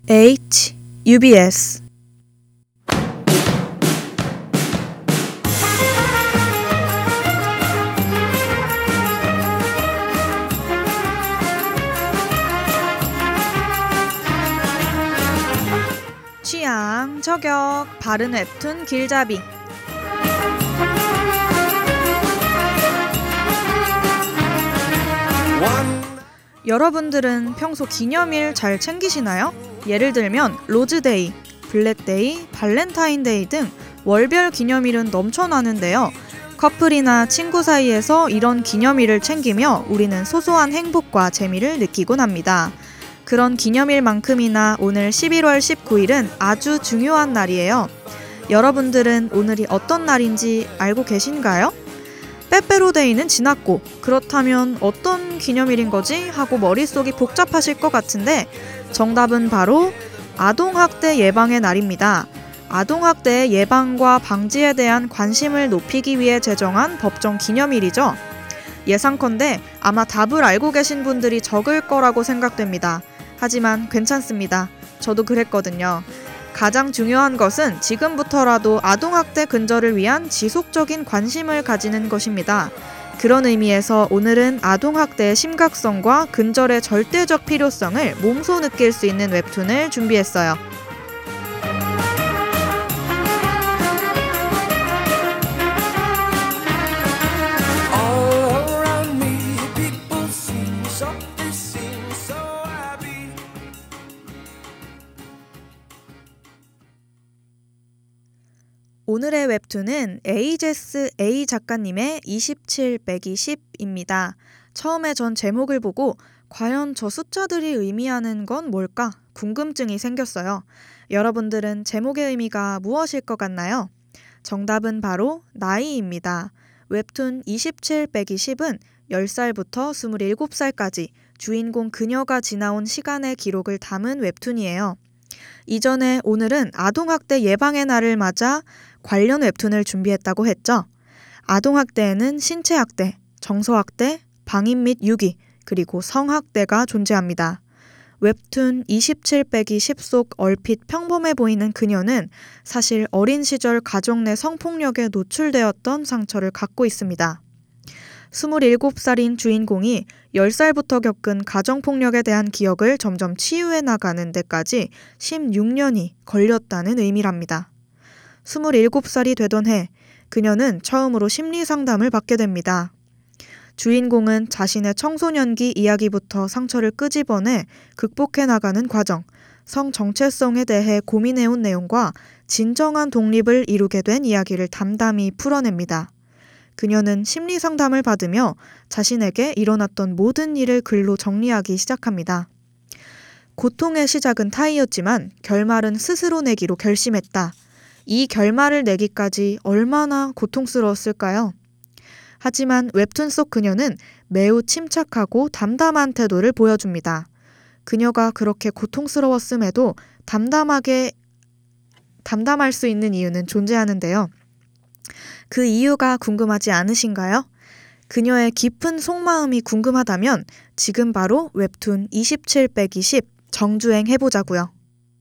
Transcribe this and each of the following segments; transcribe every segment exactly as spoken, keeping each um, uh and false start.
H U B S 취향, 저격, 바른 웹툰 길잡이. 여러분들은 평소 기념일 잘 챙기시나요? 예를 들면 로즈데이, 블랙데이, 발렌타인데이 등 월별 기념일은 넘쳐나는데요. 커플이나 친구 사이에서 이런 기념일을 챙기며 우리는 소소한 행복과 재미를 느끼곤 합니다. 그런 기념일만큼이나 오늘 십일월 십구일은 아주 중요한 날이에요. 여러분들은 오늘이 어떤 날인지 알고 계신가요? 빼빼로데이는 지났고 그렇다면 어떤 기념일인 거지? 하고 머릿속이 복잡하실 것 같은데 정답은 바로 아동학대 예방의 날입니다. 아동학대의 예방과 방지에 대한 관심을 높이기 위해 제정한 법정 기념일이죠. 예상컨대 아마 답을 알고 계신 분들이 적을 거라고 생각됩니다. 하지만 괜찮습니다. 저도 그랬거든요. 가장 중요한 것은 지금부터라도 아동학대 근절을 위한 지속적인 관심을 가지는 것입니다. 그런 의미에서 오늘은 아동학대의 심각성과 근절의 절대적 필요성을 몸소 느낄 수 있는 웹툰을 준비했어요. 오늘의 웹툰은 에이제스 A 작가님의 이십칠 빼기 십입니다. 처음에 전 제목을 보고 과연 저 숫자들이 의미하는 건 뭘까? 궁금증이 생겼어요. 여러분들은 제목의 의미가 무엇일 것 같나요? 정답은 바로 나이입니다. 웹툰 이십칠 빼기 십은 열 살부터 스물일곱 살까지 주인공 그녀가 지나온 시간의 기록을 담은 웹툰이에요. 이전에 오늘은 아동학대 예방의 날을 맞아 관련 웹툰을 준비했다고 했죠. 아동학대에는 신체학대, 정서학대, 방임 및 유기, 그리고 성학대가 존재합니다. 웹툰 이십칠 빼기 십 속 얼핏 평범해 보이는 그녀는 사실 어린 시절 가정 내 성폭력에 노출되었던 상처를 갖고 있습니다. 스물일곱 살인 주인공이 열 살부터 겪은 가정폭력에 대한 기억을 점점 치유해 나가는 데까지 십육 년이 걸렸다는 의미랍니다. 스물일곱 살이 되던 해, 그녀는 처음으로 심리상담을 받게 됩니다. 주인공은 자신의 청소년기 이야기부터 상처를 끄집어내 극복해 나가는 과정, 성 정체성에 대해 고민해온 내용과 진정한 독립을 이루게 된 이야기를 담담히 풀어냅니다. 그녀는 심리상담을 받으며 자신에게 일어났던 모든 일을 글로 정리하기 시작합니다. 고통의 시작은 타이였지만 결말은 스스로 내기로 결심했다. 이 결말을 내기까지 얼마나 고통스러웠을까요? 하지만 웹툰 속 그녀는 매우 침착하고 담담한 태도를 보여줍니다. 그녀가 그렇게 고통스러웠음에도 담담하게 담담할 수 있는 이유는 존재하는데요. 그 이유가 궁금하지 않으신가요? 그녀의 깊은 속마음이 궁금하다면 지금 바로 웹툰 이십칠 빼기 십 정주행 해보자고요.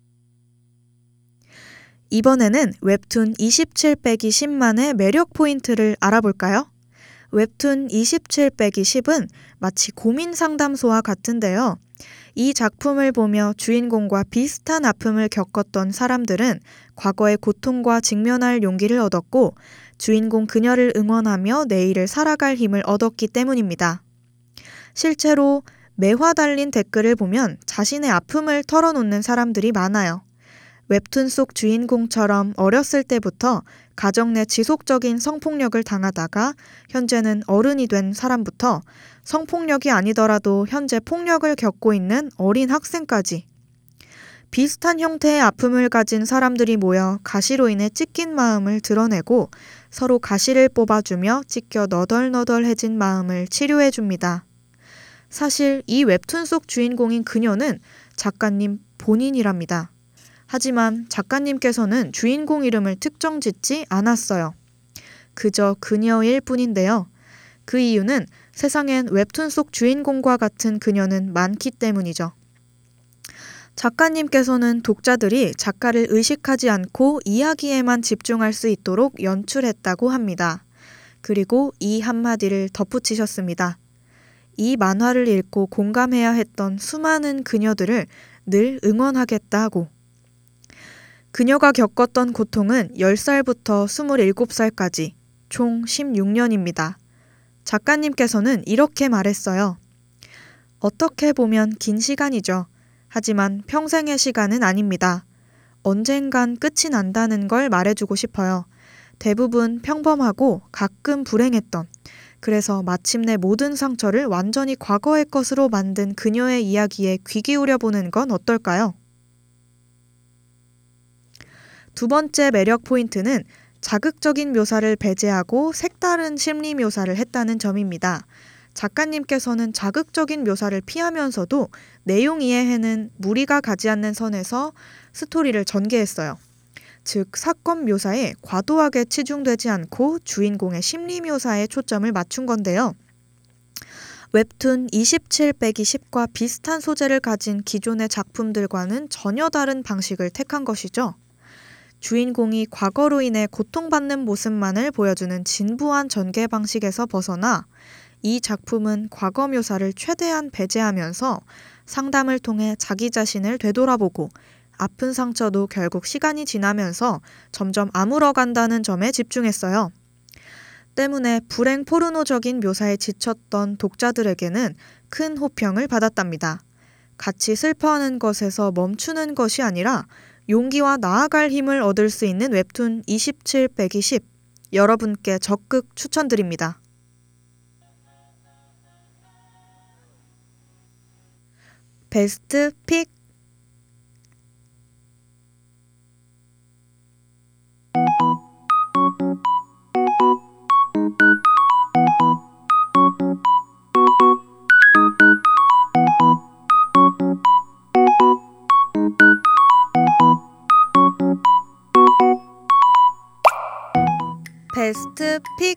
이번에는 웹툰 이십칠 빼기 십만의 매력 포인트를 알아볼까요? 웹툰 이십칠 빼기 십은 마치 고민 상담소와 같은데요. 이 작품을 보며 주인공과 비슷한 아픔을 겪었던 사람들은 과거의 고통과 직면할 용기를 얻었고 주인공 그녀를 응원하며 내일을 살아갈 힘을 얻었기 때문입니다. 실제로 매화 달린 댓글을 보면 자신의 아픔을 털어놓는 사람들이 많아요. 웹툰 속 주인공처럼 어렸을 때부터 가정 내 지속적인 성폭력을 당하다가 현재는 어른이 된 사람부터 성폭력이 아니더라도 현재 폭력을 겪고 있는 어린 학생까지 비슷한 형태의 아픔을 가진 사람들이 모여 가시로 인해 찢긴 마음을 드러내고 서로 가시를 뽑아주며 찢겨 너덜너덜해진 마음을 치료해줍니다. 사실 이 웹툰 속 주인공인 그녀는 작가님 본인이랍니다. 하지만 작가님께서는 주인공 이름을 특정 짓지 않았어요. 그저 그녀일 뿐인데요. 그 이유는 세상엔 웹툰 속 주인공과 같은 그녀는 많기 때문이죠. 작가님께서는 독자들이 작가를 의식하지 않고 이야기에만 집중할 수 있도록 연출했다고 합니다. 그리고 이 한마디를 덧붙이셨습니다. 이 만화를 읽고 공감해야 했던 수많은 그녀들을 늘 응원하겠다고. 그녀가 겪었던 고통은 열 살부터 스물일곱 살까지 총 십육 년입니다. 작가님께서는 이렇게 말했어요. 어떻게 보면 긴 시간이죠. 하지만 평생의 시간은 아닙니다. 언젠간 끝이 난다는 걸 말해주고 싶어요. 대부분 평범하고 가끔 불행했던, 그래서 마침내 모든 상처를 완전히 과거의 것으로 만든 그녀의 이야기에 귀 기울여 보는 건 어떨까요? 두 번째 매력 포인트는 자극적인 묘사를 배제하고 색다른 심리 묘사를 했다는 점입니다. 작가님께서는 자극적인 묘사를 피하면서도 내용 이해에는 무리가 가지 않는 선에서 스토리를 전개했어요. 즉, 사건 묘사에 과도하게 치중되지 않고 주인공의 심리 묘사에 초점을 맞춘 건데요. 웹툰 이십칠 빼기 십과 비슷한 소재를 가진 기존의 작품들과는 전혀 다른 방식을 택한 것이죠. 주인공이 과거로 인해 고통받는 모습만을 보여주는 진부한 전개 방식에서 벗어나 이 작품은 과거 묘사를 최대한 배제하면서 상담을 통해 자기 자신을 되돌아보고 아픈 상처도 결국 시간이 지나면서 점점 아물어간다는 점에 집중했어요. 때문에 불행 포르노적인 묘사에 지쳤던 독자들에게는 큰 호평을 받았답니다. 같이 슬퍼하는 것에서 멈추는 것이 아니라 용기와 나아갈 힘을 얻을 수 있는 웹툰 이십칠 빼기 십, 여러분께 적극 추천드립니다. 베스트 픽. 베스트 픽.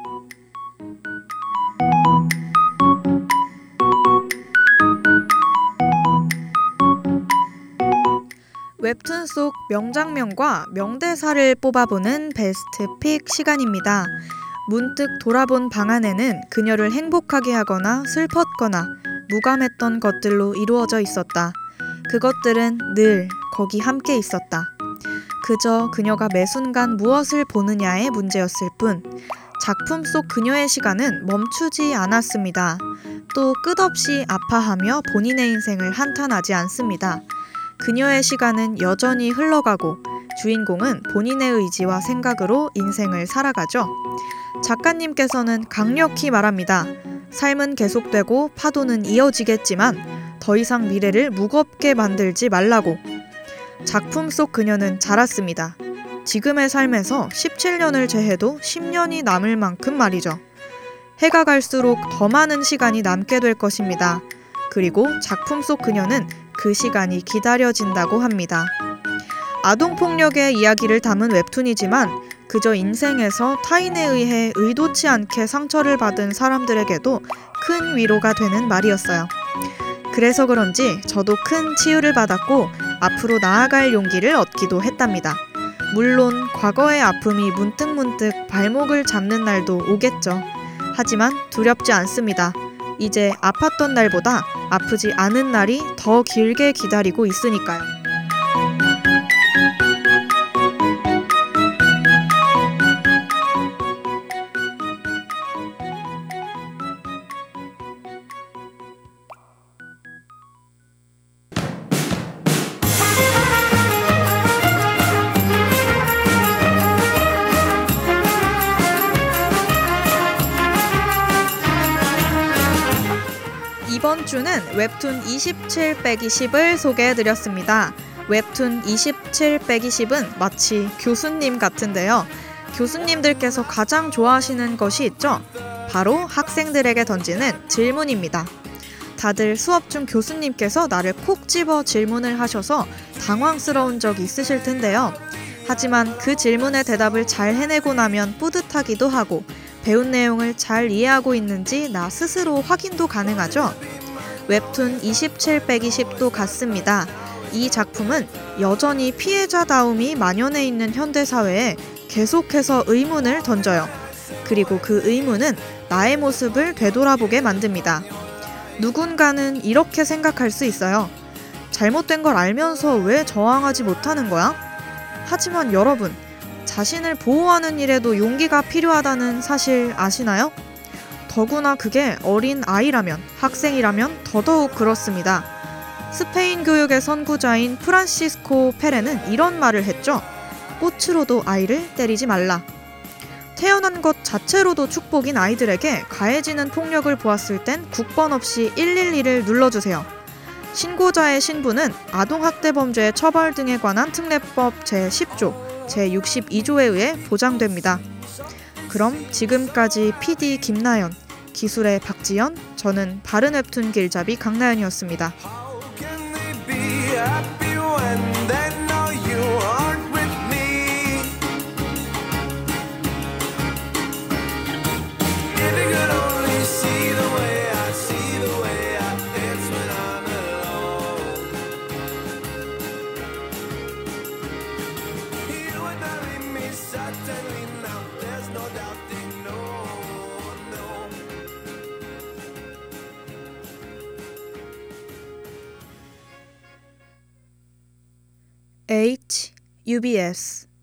웹툰 속 명장면과 명대사를 뽑아보는 베스트 픽 시간입니다. 문득 돌아본 방 안에는 그녀를 행복하게 하거나 슬펐거나 무감했던 것들로 이루어져 있었다. 그것들은 늘 거기 함께 있었다. 그저 그녀가 매 순간 무엇을 보느냐의 문제였을 뿐 작품 속 그녀의 시간은 멈추지 않았습니다. 또 끝없이 아파하며 본인의 인생을 한탄하지 않습니다. 그녀의 시간은 여전히 흘러가고 주인공은 본인의 의지와 생각으로 인생을 살아가죠. 작가님께서는 강력히 말합니다. 삶은 계속되고 파도는 이어지겠지만 더 이상 미래를 무겁게 만들지 말라고. 작품 속 그녀는 자랐습니다. 지금의 삶에서 십칠 년을 제해도 십 년이 남을 만큼 말이죠. 해가 갈수록 더 많은 시간이 남게 될 것입니다. 그리고 작품 속 그녀는 그 시간이 기다려진다고 합니다. 아동폭력의 이야기를 담은 웹툰이지만 그저 인생에서 타인에 의해 의도치 않게 상처를 받은 사람들에게도 큰 위로가 되는 말이었어요. 그래서 그런지 저도 큰 치유를 받았고 앞으로 나아갈 용기를 얻기도 했답니다. 물론 과거의 아픔이 문득문득 발목을 잡는 날도 오겠죠. 하지만 두렵지 않습니다. 이제 아팠던 날보다 아프지 않은 날이 더 길게 기다리고 있으니까요. 이번 주는 웹툰 이십칠 빼기 십을 소개해드렸습니다. 웹툰 이십칠 빼기 십은 마치 교수님 같은데요. 교수님들께서 가장 좋아하시는 것이 있죠? 바로 학생들에게 던지는 질문입니다. 다들 수업 중 교수님께서 나를 콕 집어 질문을 하셔서 당황스러운 적 있으실 텐데요. 하지만 그 질문의 대답을 잘 해내고 나면 뿌듯하기도 하고 배운 내용을 잘 이해하고 있는지 나 스스로 확인도 가능하죠. 웹툰 이십칠 빼기 십도 같습니다. 이 작품은 여전히 피해자다움이 만연해 있는 현대사회에 계속해서 의문을 던져요. 그리고 그 의문은 나의 모습을 되돌아보게 만듭니다. 누군가는 이렇게 생각할 수 있어요. 잘못된 걸 알면서 왜 저항하지 못하는 거야? 하지만 여러분, 자신을 보호하는 일에도 용기가 필요하다는 사실 아시나요? 더구나 그게 어린 아이라면, 학생이라면 더더욱 그렇습니다. 스페인 교육의 선구자인 프란시스코 페레는 이런 말을 했죠. 꽃으로도 아이를 때리지 말라. 태어난 것 자체로도 축복인 아이들에게 가해지는 폭력을 보았을 땐 국번 없이 일일이를 눌러주세요. 신고자의 신분은 아동학대 범죄 처벌 등에 관한 특례법 제십 조, 제육십이 조에 의해 보장됩니다. 그럼 지금까지 피디 김나연, 기술의 박지연, 저는 바른 웹툰 길잡이 강나연이었습니다. H, U B S